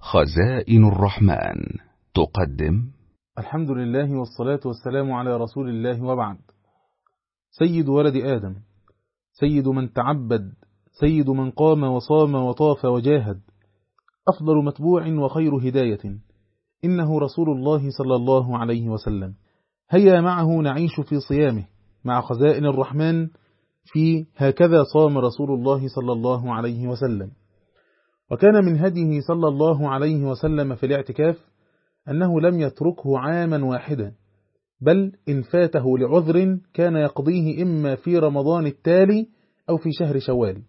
خزائن الرحمن تقدم. الحمد لله والصلاة والسلام على رسول الله، وبعد. سيد ولد آدم، سيد من تعبد، سيد من قام وصام وطاف وجاهد، أفضل متبوع وخير هداية، إنه رسول الله صلى الله عليه وسلم. هيا معه نعيش في صيامه مع خزائن الرحمن في هكذا صام رسول الله صلى الله عليه وسلم. وكان من هديه صلى الله عليه وسلم في الاعتكاف أنه لم يتركه عاما واحدا، بل إن فاته لعذر كان يقضيه إما في رمضان التالي أو في شهر شوال،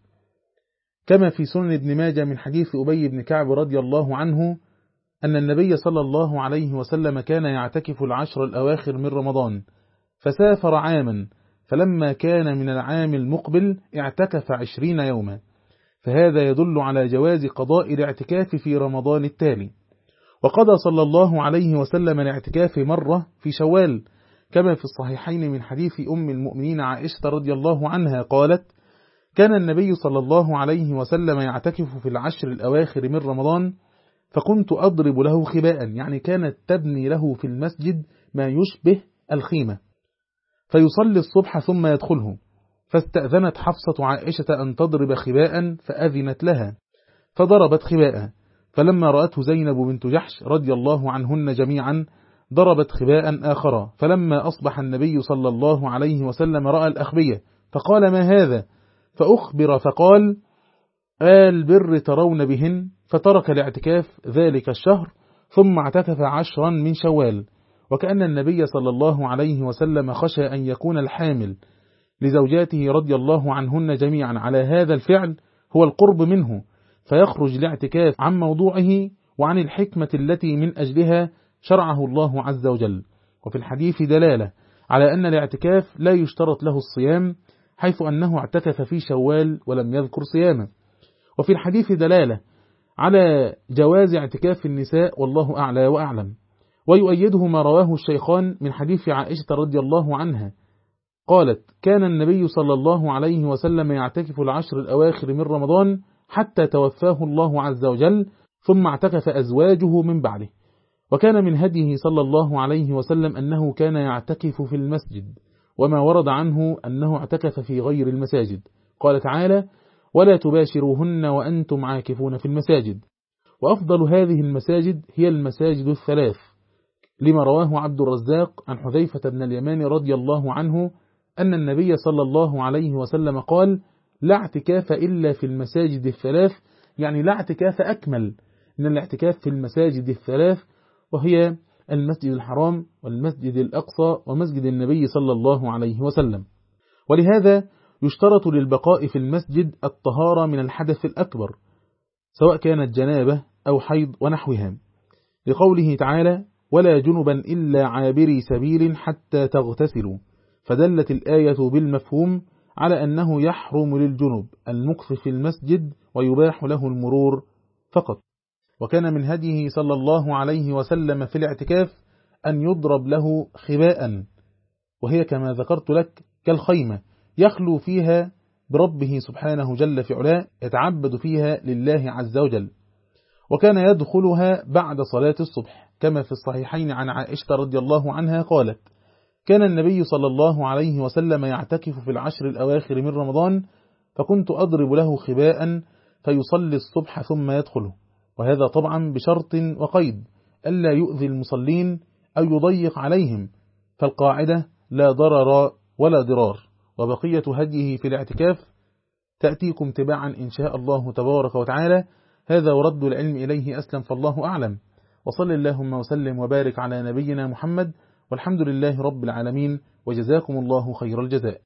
كما في سنن ابن ماجه من حديث أبي بن كعب رضي الله عنه أن النبي صلى الله عليه وسلم كان يعتكف العشر الأواخر من رمضان، فسافر عاما، فلما كان من العام المقبل اعتكف 20 يوما، فهذا يدل على جواز قضاء الاعتكاف في رمضان التالي. وقضى صلى الله عليه وسلم الاعتكاف مرة في شوال، كما في الصحيحين من حديث أم المؤمنين عائشة رضي الله عنها قالت: كان النبي صلى الله عليه وسلم يعتكف في العشر الأواخر من رمضان، فكنت أضرب له خباء، يعني كانت تبني له في المسجد ما يشبه الخيمة، فيصلي الصبح ثم يدخله، فاستأذنت حفصة عائشة أن تضرب خباء فأذنت لها، فضربت خباء، فلما رأته زينب بنت جحش رضي الله عنهن جميعا ضربت خباء آخر، فلما أصبح النبي صلى الله عليه وسلم رأى الأخبية فقال: ما هذا؟ فأخبر فقال: آل بر ترون بهن، فترك الاعتكاف ذلك الشهر ثم اعتكف 10 من شوال. وكأن النبي صلى الله عليه وسلم خشى أن يكون الحامل لزوجاته رضي الله عنهن جميعا على هذا الفعل هو القرب منه، فيخرج الاعتكاف عن موضوعه وعن الحكمة التي من أجلها شرعه الله عز وجل. وفي الحديث دلالة على أن الاعتكاف لا يشترط له الصيام، حيث أنه اعتكف في شوال ولم يذكر صيامه. وفي الحديث دلالة على جواز اعتكاف النساء، والله أعلى وأعلم. ويؤيده ما رواه الشيخان من حديث عائشة رضي الله عنها قالت: كان النبي صلى الله عليه وسلم يعتكف العشر الأواخر من رمضان حتى توفاه الله عز وجل، ثم اعتكف أزواجه من بعده. وكان من هديه صلى الله عليه وسلم أنه كان يعتكف في المسجد، وما ورد عنه أنه اعتكف في غير المساجد. قال تعالى: ولا تباشروهن وأنتم عاكفون في المساجد. وأفضل هذه المساجد هي المساجد الثلاث، لما رواه عبد الرزاق عن حذيفة بن اليمان رضي الله عنه أن النبي صلى الله عليه وسلم قال: لا اعتكاف إلا في المساجد الثلاث، يعني لا اعتكاف أكمل من الاعتكاف في المساجد الثلاث، وهي المسجد الحرام والمسجد الأقصى ومسجد النبي صلى الله عليه وسلم. ولهذا يشترط للبقاء في المسجد الطهارة من الحدث الأكبر، سواء كانت جنابة أو حيض ونحوها، لقوله تعالى: ولا جنبا إلا عابري سبيل حتى تغتسلوا، فدلت الآية بالمفهوم على أنه يحرم للجنب المكث في المسجد ويباح له المرور فقط. وكان من هديه صلى الله عليه وسلم في الاعتكاف أن يضرب له خباء، وهي كما ذكرت لك كالخيمة يخلو فيها بربه سبحانه جل في علاه، يتعبد فيها لله عز وجل. وكان يدخلها بعد صلاة الصبح، كما في الصحيحين عن عائشة رضي الله عنها قالت: كان النبي صلى الله عليه وسلم يعتكف في العشر الأواخر من رمضان، فكنت أضرب له خباء فيصلي الصبح ثم يدخله، وهذا طبعا بشرط وقيد ألا يؤذي المصلين أو يضيق عليهم، فالقاعدة لا ضرر ولا ضرار. وبقية هديه في الاعتكاف تأتيكم تباعا إن شاء الله تبارك وتعالى. هذا ورد العلم إليه أسلم، فالله أعلم. وصل اللهم وسلم وبارك على نبينا محمد، والحمد لله رب العالمين، وجزاكم الله خير الجزاء.